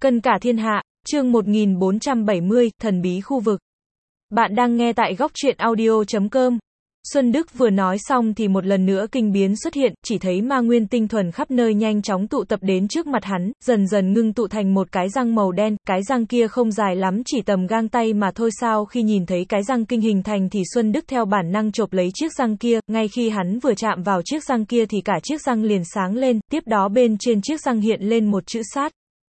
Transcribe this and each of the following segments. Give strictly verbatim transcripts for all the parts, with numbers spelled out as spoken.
Cân cả thiên hạ, chương một nghìn bốn trăm bảy mươi, thần bí khu vực. Bạn đang nghe tại góc truyện audio chấm com. Xuân Đức vừa nói xong thì một lần nữa kinh biến xuất hiện, chỉ thấy ma nguyên tinh thuần khắp nơi nhanh chóng tụ tập đến trước mặt hắn, dần dần ngưng tụ thành một cái răng màu đen, cái răng kia không dài lắm chỉ tầm gang tay mà thôi. Sao khi nhìn thấy cái răng kinh hình thành thì Xuân Đức theo bản năng chộp lấy chiếc răng kia, ngay khi hắn vừa chạm vào chiếc răng kia thì cả chiếc răng liền sáng lên, tiếp đó bên trên chiếc răng hiện lên một chữ sát,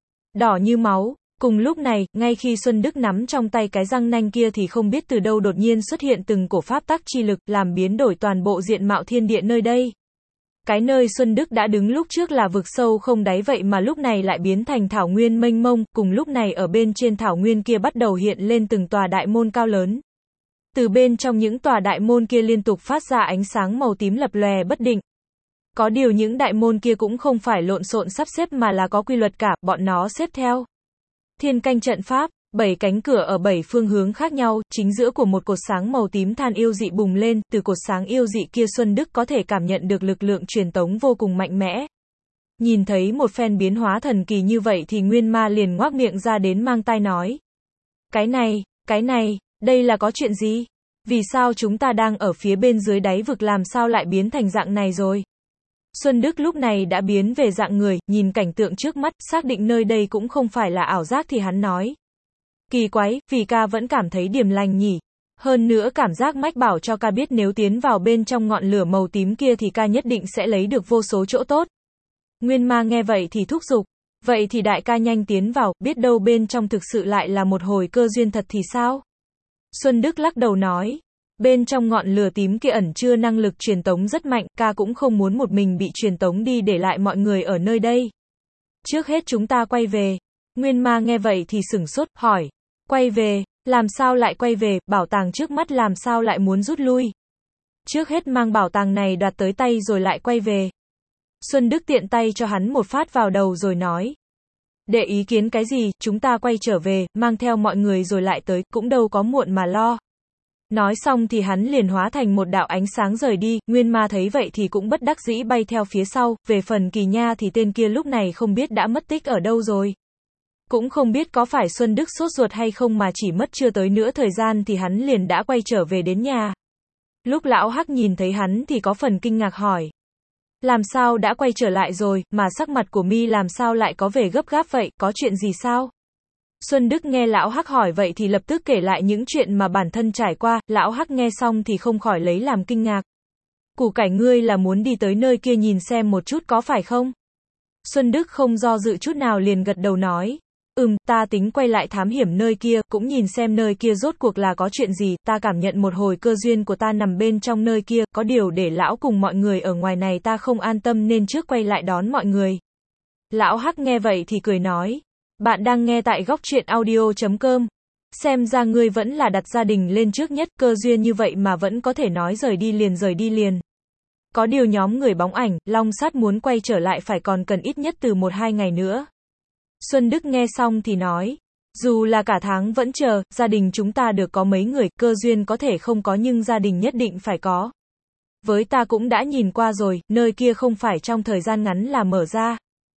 đỏ như máu. Cùng lúc này, ngay khi Xuân Đức nắm trong tay cái răng nanh kia thì không biết từ đâu đột nhiên xuất hiện từng cổ pháp tắc chi lực, làm biến đổi toàn bộ diện mạo thiên địa nơi đây. Cái nơi Xuân Đức đã đứng lúc trước là vực sâu không đáy vậy mà lúc này lại biến thành thảo nguyên mênh mông, cùng lúc này ở bên trên thảo nguyên kia bắt đầu hiện lên từng tòa đại môn cao lớn. Từ bên trong những tòa đại môn kia liên tục phát ra ánh sáng màu tím lập lòe bất định. Có điều những đại môn kia cũng không phải lộn xộn sắp xếp mà là có quy luật cả, bọn nó xếp theo thiên canh trận pháp, bảy cánh cửa ở bảy phương hướng khác nhau, chính giữa của một cột sáng màu tím than yêu dị bùng lên, từ cột sáng yêu dị kia Xuân Đức có thể cảm nhận được lực lượng truyền tống vô cùng mạnh mẽ. Nhìn thấy một phen biến hóa thần kỳ như vậy thì Nguyên Ma liền ngoác miệng ra đến mang tai nói. Cái này, cái này, đây là có chuyện gì? Vì sao chúng ta đang ở phía bên dưới đáy vực làm sao lại biến thành dạng này rồi? Xuân Đức lúc này đã biến về dạng người, nhìn cảnh tượng trước mắt, xác định nơi đây cũng không phải là ảo giác thì hắn nói. Kỳ quái, vì ca vẫn cảm thấy điềm lành nhỉ. Hơn nữa cảm giác mách bảo cho ca biết nếu tiến vào bên trong ngọn lửa màu tím kia thì ca nhất định sẽ lấy được vô số chỗ tốt. Nguyên Ma nghe vậy thì thúc giục. Vậy thì đại ca nhanh tiến vào, biết đâu bên trong thực sự lại là một hồi cơ duyên thật thì sao? Xuân Đức lắc đầu nói. Bên trong ngọn lửa tím kia ẩn chứa năng lực truyền tống rất mạnh, ca cũng không muốn một mình bị truyền tống đi để lại mọi người ở nơi đây. Trước hết chúng ta quay về. Nguyên Ma nghe vậy thì sửng sốt, hỏi. Quay về, làm sao lại quay về, bảo tàng trước mắt làm sao lại muốn rút lui? Trước hết mang bảo tàng này đoạt tới tay rồi lại quay về. Xuân Đức tiện tay cho hắn một phát vào đầu rồi nói. Để ý kiến cái gì, chúng ta quay trở về, mang theo mọi người rồi lại tới, cũng đâu có muộn mà lo. Nói xong thì hắn liền hóa thành một đạo ánh sáng rời đi, Nguyên Ma thấy vậy thì cũng bất đắc dĩ bay theo phía sau, về phần Kỳ Nha thì tên kia lúc này không biết đã mất tích ở đâu rồi. Cũng không biết có phải Xuân Đức sốt ruột hay không mà chỉ mất chưa tới nửa thời gian thì hắn liền đã quay trở về đến nhà. Lúc lão Hắc nhìn thấy hắn thì có phần kinh ngạc hỏi. Làm sao đã quay trở lại rồi, mà sắc mặt của mi làm sao lại có vẻ gấp gáp vậy, có chuyện gì sao? Xuân Đức nghe lão Hắc hỏi vậy thì lập tức kể lại những chuyện mà bản thân trải qua, lão Hắc nghe xong thì không khỏi lấy làm kinh ngạc. Củ cải ngươi là muốn đi tới nơi kia nhìn xem một chút có phải không? Xuân Đức không do dự chút nào liền gật đầu nói. Ừm, ta tính quay lại thám hiểm nơi kia, cũng nhìn xem nơi kia rốt cuộc là có chuyện gì, ta cảm nhận một hồi cơ duyên của ta nằm bên trong nơi kia, có điều để lão cùng mọi người ở ngoài này ta không an tâm nên trước quay lại đón mọi người. Lão Hắc nghe vậy thì cười nói. Bạn đang nghe tại góc truyện audio chấm com. Xem ra ngươi vẫn là đặt gia đình lên trước nhất, cơ duyên như vậy mà vẫn có thể nói rời đi liền rời đi liền. Có điều nhóm người bóng ảnh, Long Sát muốn quay trở lại phải còn cần ít nhất từ một hai ngày nữa. Xuân Đức nghe xong thì nói. Dù là cả tháng vẫn chờ, gia đình chúng ta được có mấy người, cơ duyên có thể không có nhưng gia đình nhất định phải có. Với ta cũng đã nhìn qua rồi, nơi kia không phải trong thời gian ngắn là mở ra.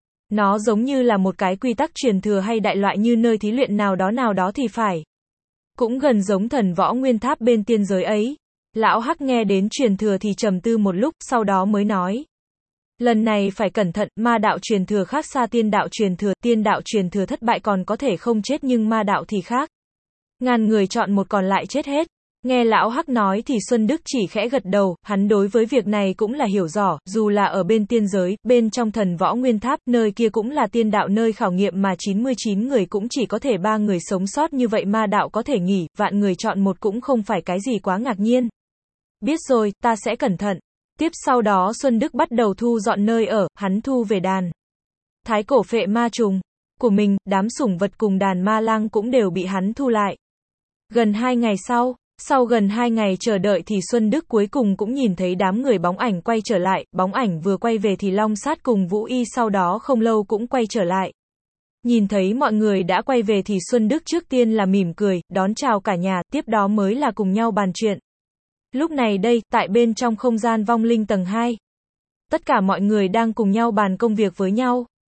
Nó giống như là một cái quy tắc truyền thừa hay đại loại như nơi thí luyện nào đó nào đó thì phải. Cũng gần giống thần võ nguyên tháp bên tiên giới ấy. Lão Hắc nghe đến truyền thừa thì trầm tư một lúc, sau đó mới nói. Lần này phải cẩn thận, ma đạo truyền thừa khác xa tiên đạo truyền thừa, tiên đạo truyền thừa thất bại còn có thể không chết nhưng ma đạo thì khác. Ngàn người chọn một còn lại chết hết. Nghe lão Hắc nói thì Xuân Đức chỉ khẽ gật đầu, hắn đối với việc này cũng là hiểu rõ, dù là ở bên tiên giới, bên trong thần võ nguyên tháp, nơi kia cũng là tiên đạo nơi khảo nghiệm mà chín mươi chín người cũng chỉ có thể ba người sống sót như vậy ma đạo có thể nghỉ, vạn người chọn một cũng không phải cái gì quá ngạc nhiên. Biết rồi, ta sẽ cẩn thận. Tiếp sau đó Xuân Đức bắt đầu thu dọn nơi ở, hắn thu về đàn thái cổ phệ ma trùng của mình, đám sủng vật cùng đàn ma lang cũng đều bị hắn thu lại. Gần hai ngày sau, sau gần hai ngày chờ đợi thì Xuân Đức cuối cùng cũng nhìn thấy đám người bóng ảnh quay trở lại, bóng ảnh vừa quay về thì Long Sát cùng Vũ Y sau đó không lâu cũng quay trở lại. Nhìn thấy mọi người đã quay về thì Xuân Đức trước tiên là mỉm cười, đón chào cả nhà, tiếp đó mới là cùng nhau bàn chuyện. Lúc này đây, tại bên trong không gian vong linh tầng hai, tất cả mọi người đang cùng nhau bàn công việc với nhau.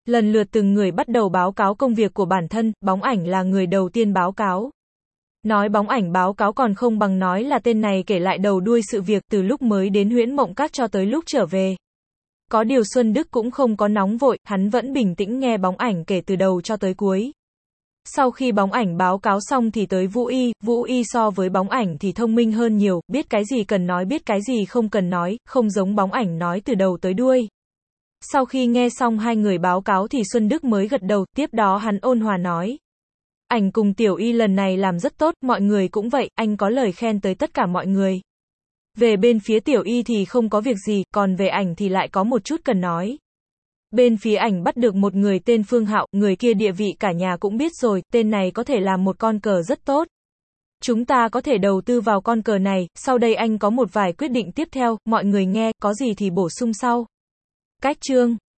Lần lượt từng người bắt đầu báo cáo công việc của bản thân, Bóng Ảnh là người đầu tiên báo cáo. Nói Bóng Ảnh báo cáo còn không bằng nói là tên này kể lại đầu đuôi sự việc từ lúc mới đến Huyễn Mộng Các cho tới lúc trở về. Có điều Xuân Đức cũng không có nóng vội, hắn vẫn bình tĩnh nghe Bóng Ảnh kể từ đầu cho tới cuối. Sau khi Bóng Ảnh báo cáo xong thì tới Vũ Y, Vũ Y so với Bóng Ảnh thì thông minh hơn nhiều, biết cái gì cần nói biết cái gì không cần nói, không giống Bóng Ảnh nói từ đầu tới đuôi. Sau khi nghe xong hai người báo cáo thì Xuân Đức mới gật đầu, tiếp đó hắn ôn hòa nói. Ảnh cùng Tiểu Y lần này làm rất tốt, mọi người cũng vậy, anh có lời khen tới tất cả mọi người. Về bên phía Tiểu Y thì không có việc gì, còn về ảnh thì lại có một chút cần nói. Bên phía ảnh bắt được một người tên Phương Hạo, người kia địa vị cả nhà cũng biết rồi, tên này có thể làm một con cờ rất tốt. Chúng ta có thể đầu tư vào con cờ này, sau đây anh có một vài quyết định tiếp theo, mọi người nghe, có gì thì bổ sung sau. Cách chương